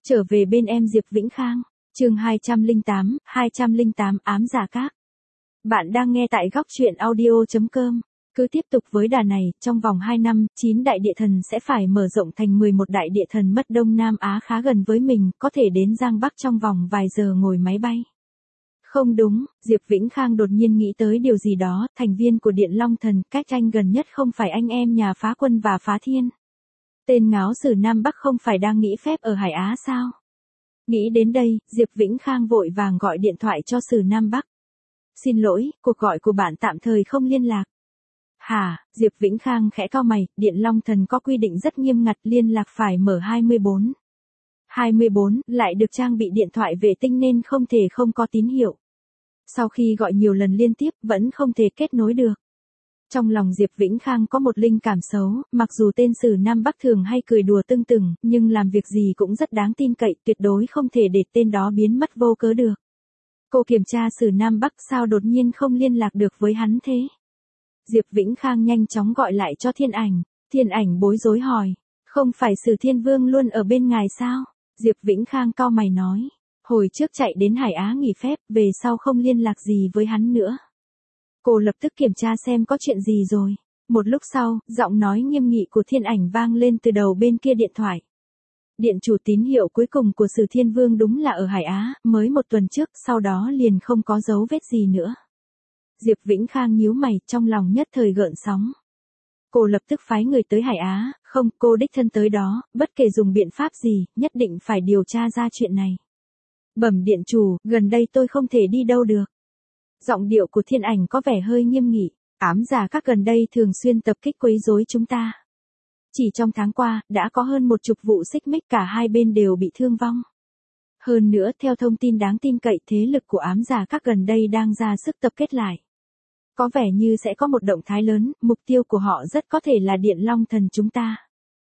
Trở về bên em Diệp Vĩnh Khang, chương 208 ám giả các. Bạn đang nghe tại góc truyện audio.com. Cứ tiếp tục với đà này, trong vòng 2 năm, 9 đại địa thần sẽ phải mở rộng thành 11 đại địa thần mất Đông Nam Á khá gần với mình, có thể đến Giang Bắc trong vòng vài giờ ngồi máy bay. Không đúng, Diệp Vĩnh Khang đột nhiên nghĩ tới điều gì đó, thành viên của Điện Long Thần, cách anh gần nhất không phải anh em nhà Phá Quân và Phá Thiên. Tên ngáo sử Nam Bắc không phải đang nghỉ phép ở Hải Á sao? Nghĩ đến đây, Diệp Vĩnh Khang vội vàng gọi điện thoại cho sử Nam Bắc. Xin lỗi, cuộc gọi của bạn tạm thời không liên lạc. Hả, Diệp Vĩnh Khang khẽ cau mày, Điện Long Thần có quy định rất nghiêm ngặt liên lạc phải mở 24. 24, lại được trang bị điện thoại vệ tinh nên không thể không có tín hiệu. Sau khi gọi nhiều lần liên tiếp vẫn không thể kết nối được. Trong lòng Diệp Vĩnh Khang có một linh cảm xấu, mặc dù tên sử Nam Bắc thường hay cười đùa tưng từng, nhưng làm việc gì cũng rất đáng tin cậy, tuyệt đối không thể để tên đó biến mất vô cớ được. Cô kiểm tra sử Nam Bắc sao đột nhiên không liên lạc được với hắn thế? Diệp Vĩnh Khang nhanh chóng gọi lại cho Thiên Ảnh bối rối hỏi, không phải Sử Thiên Vương luôn ở bên ngài sao? Diệp Vĩnh Khang cau mày nói, hồi trước chạy đến Hải Á nghỉ phép, về sau không liên lạc gì với hắn nữa. Cô lập tức kiểm tra xem có chuyện gì rồi. Một lúc sau, giọng nói nghiêm nghị của Thiên Ảnh vang lên từ đầu bên kia điện thoại. Điện chủ tín hiệu cuối cùng của Sử Thiên Vương đúng là ở Hải Á, mới 1 tuần trước, sau đó liền không có dấu vết gì nữa. Diệp Vĩnh Khang nhíu mày, trong lòng nhất thời gợn sóng. Cô lập tức phái người tới Hải Á, không, cô đích thân tới đó, bất kể dùng biện pháp gì, nhất định phải điều tra ra chuyện này. Bẩm điện chủ, gần đây tôi không thể đi đâu được. Giọng điệu của Thiên Ảnh có vẻ hơi nghiêm nghị, ám giả các gần đây thường xuyên tập kích quấy rối chúng ta. Chỉ trong tháng qua, đã có hơn 10 vụ xích mích, cả hai bên đều bị thương vong. Hơn nữa, theo thông tin đáng tin cậy, thế lực của ám giả các gần đây đang ra sức tập kết lại. Có vẻ như sẽ có một động thái lớn, mục tiêu của họ rất có thể là Điện Long Thần chúng ta.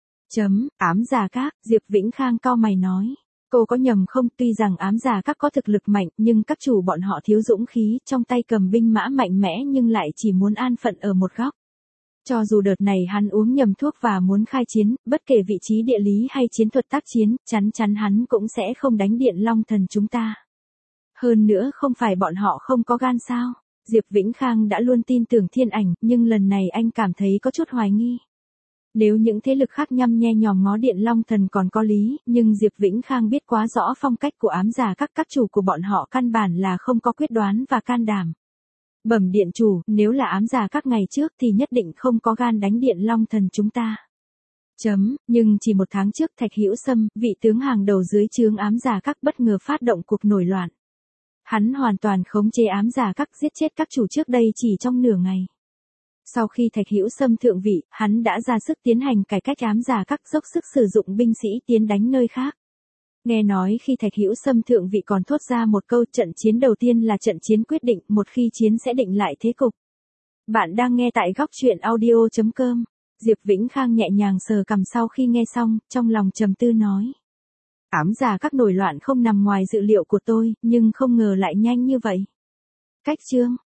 Ám giả các, Diệp Vĩnh Khang cau mày nói. Cô có nhầm không, tuy rằng ám giả các có thực lực mạnh, nhưng các chủ bọn họ thiếu dũng khí, trong tay cầm binh mã mạnh mẽ nhưng lại chỉ muốn an phận ở một góc. Cho dù đợt này hắn uống nhầm thuốc và muốn khai chiến, bất kể vị trí địa lý hay chiến thuật tác chiến, chắn chắn hắn cũng sẽ không đánh Điện Long Thần chúng ta. Hơn nữa không phải bọn họ không có gan sao? Diệp Vĩnh Khang đã luôn tin tưởng Thiên Ảnh, nhưng lần này anh cảm thấy có chút hoài nghi. Nếu những thế lực khác nhăm nhe nhòm ngó Điện Long Thần còn có lý, nhưng Diệp Vĩnh Khang biết quá rõ phong cách của ám giả các chủ của bọn họ căn bản là không có quyết đoán và can đảm. Bẩm điện chủ, nếu là ám giả các ngày trước thì nhất định không có gan đánh Điện Long Thần chúng ta. Nhưng chỉ 1 tháng trước Thạch Hữu Sâm, vị tướng hàng đầu dưới trướng ám giả các bất ngờ phát động cuộc nổi loạn. Hắn hoàn toàn khống chế ám giả các, giết chết các chủ trước đây chỉ trong nửa ngày. Sau khi Thạch Hữu Sâm thượng vị, hắn đã ra sức tiến hành cải cách ám giả các, dốc sức sử dụng binh sĩ tiến đánh nơi khác. Nghe nói khi Thạch Hữu Sâm thượng vị còn thốt ra một câu, trận chiến đầu tiên là trận chiến quyết định, một khi chiến sẽ định lại thế cục. Bạn đang nghe tại góc truyện audio.com. Diệp Vĩnh Khang nhẹ nhàng sờ cằm sau khi nghe xong, trong lòng trầm tư nói. Ám giả các nổi loạn không nằm ngoài dự liệu của tôi, nhưng không ngờ lại nhanh như vậy. Cách chương